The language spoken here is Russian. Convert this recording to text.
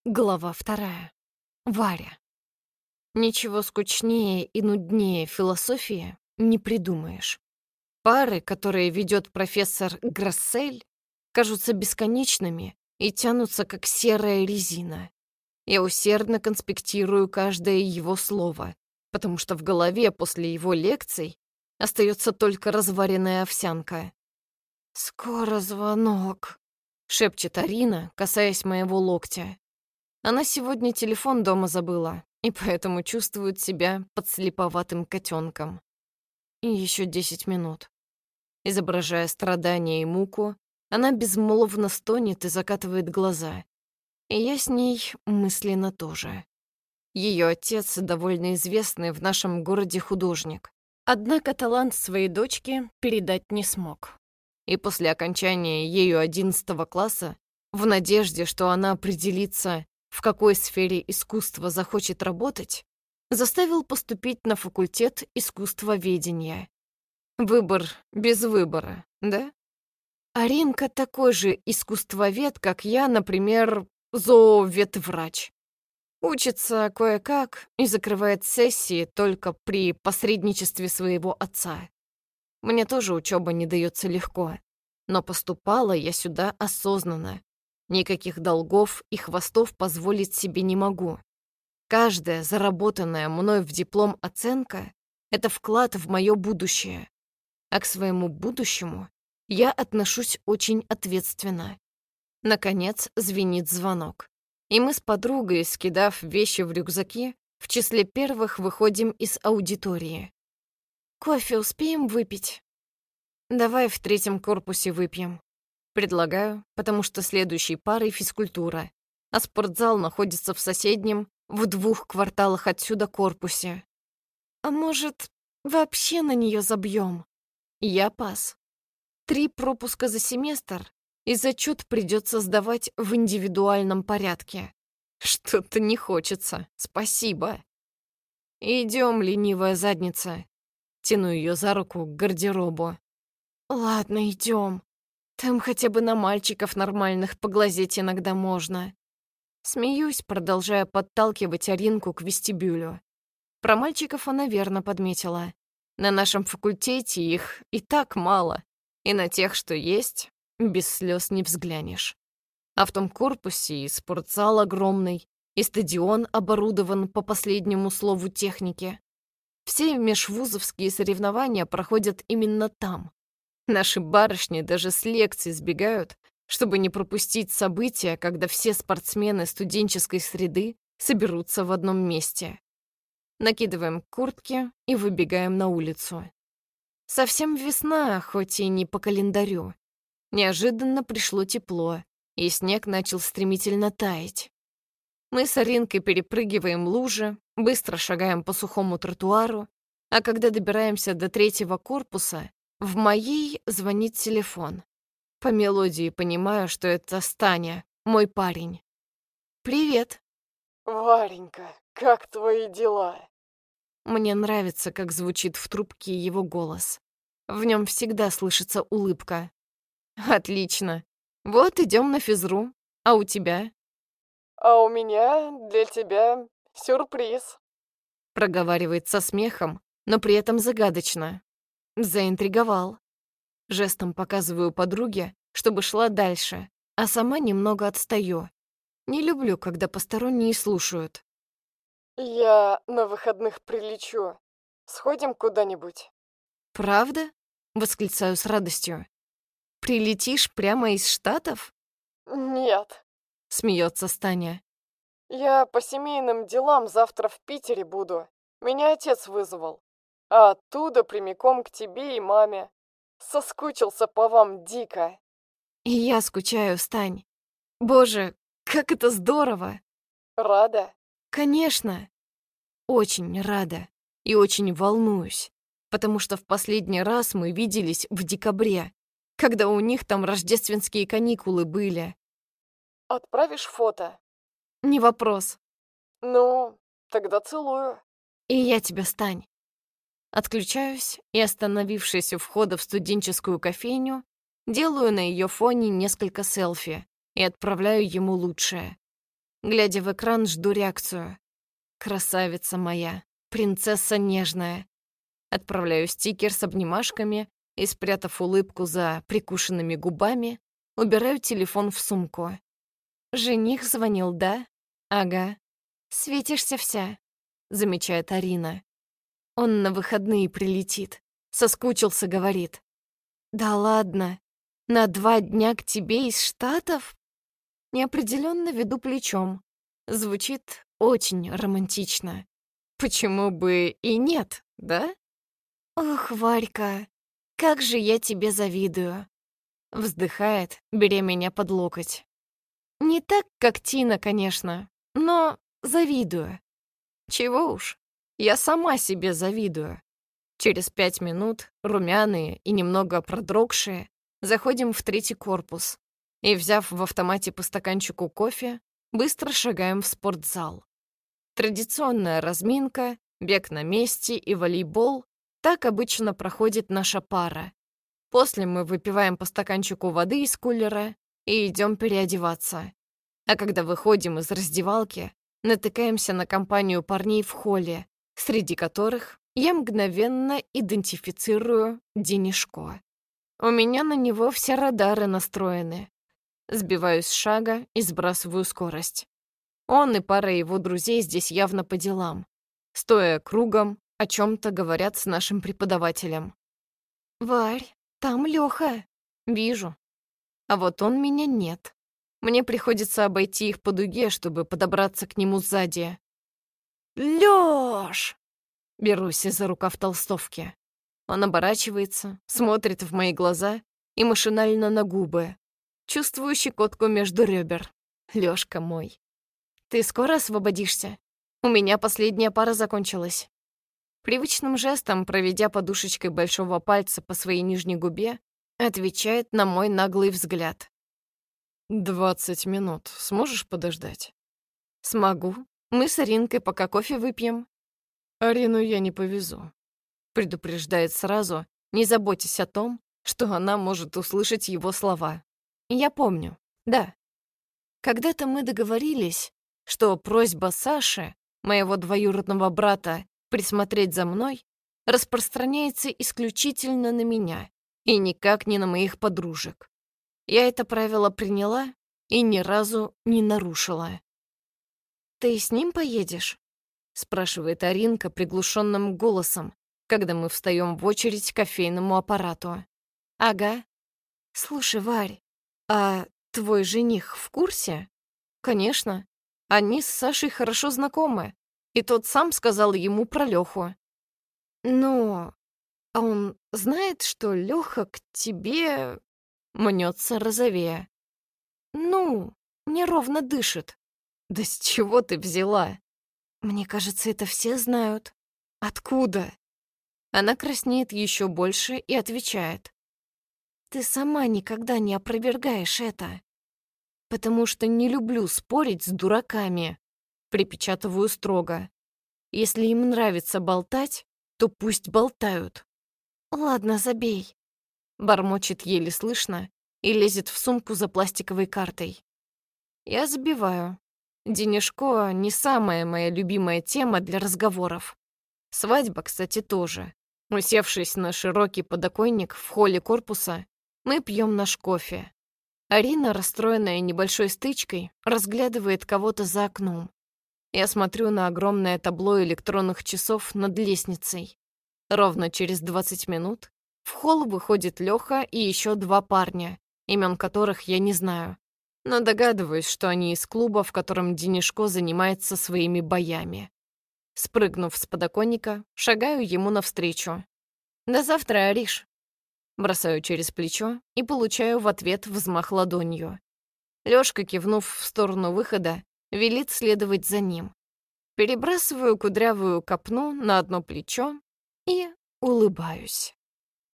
Глава 2. Варя. Ничего скучнее и нуднее философии не придумаешь. Пары, которые ведет профессор Грассель, кажутся бесконечными и тянутся, как серая резина. Я усердно конспектирую каждое его слово, потому что в голове после его лекций остается только разваренная овсянка. «Скоро звонок», — шепчет Арина, касаясь моего локтя. Она сегодня телефон дома забыла, и поэтому чувствует себя подслеповатым котенком. И еще 10 минут. Изображая страдания и муку, она безмолвно стонет и закатывает глаза. И я с ней мысленно тоже. Ее отец довольно известный в нашем городе художник. Однако талант своей дочки передать не смог. И после окончания ею 11 класса, в надежде, что она определится, в какой сфере искусства захочет работать, заставил поступить на факультет искусствоведения. Выбор без выбора, да? Аринка такой же искусствовед, как я, например, зооветврач. Учится кое-как и закрывает сессии только при посредничестве своего отца. Мне тоже учеба не дается легко, но поступала я сюда осознанно. Никаких долгов и хвостов позволить себе не могу. Каждая заработанная мной в диплом оценка — это вклад в мое будущее. А к своему будущему я отношусь очень ответственно. Наконец звенит звонок. И мы с подругой, скидав вещи в рюкзаки, в числе первых выходим из аудитории. «Кофе успеем выпить?» «Давай в 3 корпусе выпьем». Предлагаю, потому что следующей парой физкультура, а спортзал находится в соседнем, в 2 кварталах отсюда корпусе. А может, вообще на нее забьем? Я пас. 3 пропуска за семестр, и зачет придется сдавать в индивидуальном порядке. Что-то не хочется, спасибо. Идем, ленивая задница. Тяну ее за руку к гардеробу. Ладно, идем. Там хотя бы на мальчиков нормальных поглазеть иногда можно. Смеюсь, продолжая подталкивать Аринку к вестибюлю. Про мальчиков она верно подметила. На нашем факультете их и так мало, и на тех, что есть, без слез не взглянешь. А в том корпусе и спортзал огромный, и стадион оборудован по последнему слову техники. Все межвузовские соревнования проходят именно там. Наши барышни даже с лекций сбегают, чтобы не пропустить события, когда все спортсмены студенческой среды соберутся в одном месте. Накидываем куртки и выбегаем на улицу. Совсем весна, хоть и не по календарю. Неожиданно пришло тепло, и снег начал стремительно таять. Мы с Аринкой перепрыгиваем лужи, быстро шагаем по сухому тротуару, а когда добираемся до 3 корпуса, в моей звонит телефон. По мелодии понимаю, что это Станя, мой парень. «Привет». Варенька, как твои дела? Мне нравится, как звучит в трубке его голос. В нем всегда слышится улыбка. «Отлично. Вот идем на физру. А у тебя?» А у меня для тебя сюрприз. Проговаривает со смехом, но при этом загадочно. Заинтриговал. Жестом показываю подруге, чтобы шла дальше, а сама немного отстаю. Не люблю, когда посторонние слушают. Я на выходных прилечу. Сходим куда-нибудь? «Правда?» — восклицаю с радостью. «Прилетишь прямо из Штатов?» Нет. — смеется Таня. Я по семейным делам завтра в Питере буду. Меня отец вызвал. А оттуда прямиком к тебе и маме. Соскучился по вам дико. И я скучаю, Стань. Боже, как это здорово! Рада? Конечно, очень рада и очень волнуюсь, потому что в последний раз мы виделись в декабре, когда у них там рождественские каникулы были. Отправишь фото? Не вопрос. Ну, тогда целую. И я тебя, Стань. Отключаюсь и, остановившись у входа в студенческую кофейню, делаю на ее фоне несколько селфи и отправляю ему лучшее. Глядя в экран, жду реакцию. Красавица моя, принцесса нежная. Отправляю стикер с обнимашками и, спрятав улыбку за прикушенными губами, убираю телефон в сумку. «Жених звонил, да? Ага. Светишься вся», — замечает Арина. «Он на выходные прилетит. Соскучился, говорит». «Да ладно. На 2 дня к тебе из Штатов?» Неопределенно веду плечом. Звучит очень романтично. Почему бы и нет, да? «Ох, Варька, как же я тебе завидую!» Вздыхает, беря меня под локоть. Не так, как Тина, конечно, но завидую. Чего уж, я сама себе завидую. Через 5 минут, румяные и немного продрогшие, заходим в 3-й корпус и, взяв в автомате по стаканчику кофе, быстро шагаем в спортзал. Традиционная разминка, бег на месте и волейбол — так обычно проходит наша пара. После мы выпиваем по стаканчику воды из кулера и идем переодеваться. А когда выходим из раздевалки, натыкаемся на компанию парней в холле, среди которых я мгновенно идентифицирую Денишко. У меня на него все радары настроены. Сбиваюсь с шага и сбрасываю скорость. Он и пара его друзей здесь явно по делам. Стоя кругом, о чем-то говорят с нашим преподавателем. «Варь, там Лёха». «Вижу. А вот он меня нет. Мне приходится обойти их по дуге, чтобы подобраться к нему сзади». «Лёш!» Берусь из-за рукав толстовки. Он оборачивается, смотрит в мои глаза и машинально на губы. Чувствую щекотку между ребер. Лёшка мой. «Ты скоро освободишься? У меня последняя пара закончилась». Привычным жестом, проведя подушечкой большого пальца по своей нижней губе, отвечает на мой наглый взгляд. 20 минут. Сможешь подождать? «Смогу. Мы с Аринкой пока кофе выпьем». Арину я не повезу. Предупреждает сразу, не заботясь о том, что она может услышать его слова. Я помню, да. Когда-то мы договорились, что просьба Саши, моего двоюродного брата, присмотреть за мной, распространяется исключительно на меня и никак не на моих подружек. Я это правило приняла и ни разу не нарушила. «Ты с ним поедешь?» — спрашивает Аринка приглушенным голосом, когда мы встаем в очередь к кофейному аппарату. «Ага. Слушай, Варь, а твой жених в курсе?» «Конечно. Они с Сашей хорошо знакомы, и тот сам сказал ему про Лёху». «Ну, а он знает, что Лёха к тебе...» — мнется розовея. «Ну, неровно дышит». «Да с чего ты взяла?» «Мне кажется, это все знают». «Откуда?» Она краснеет еще больше и отвечает. «Ты сама никогда не опровергаешь это». «Потому что не люблю спорить с дураками», — припечатываю строго. «Если им нравится болтать, то пусть болтают». «Ладно, забей», — бормочет еле слышно и лезет в сумку за пластиковой картой. Я забиваю. Денежко — не самая моя любимая тема для разговоров. Свадьба, кстати, тоже. Усевшись на широкий подоконник в холле корпуса, мы пьем наш кофе. Арина, расстроенная небольшой стычкой, разглядывает кого-то за окном. Я смотрю на огромное табло электронных часов над лестницей. Ровно через 20 минут в холл выходит Лёха и еще 2 парня, имен которых я не знаю, но догадываюсь, что они из клуба, в котором Денишко занимается своими боями. Спрыгнув с подоконника, шагаю ему навстречу. «До завтра, Ариш!» Бросаю через плечо и получаю в ответ взмах ладонью. Лёшка, кивнув в сторону выхода, велит следовать за ним. Перебрасываю кудрявую копну на одно плечо и улыбаюсь.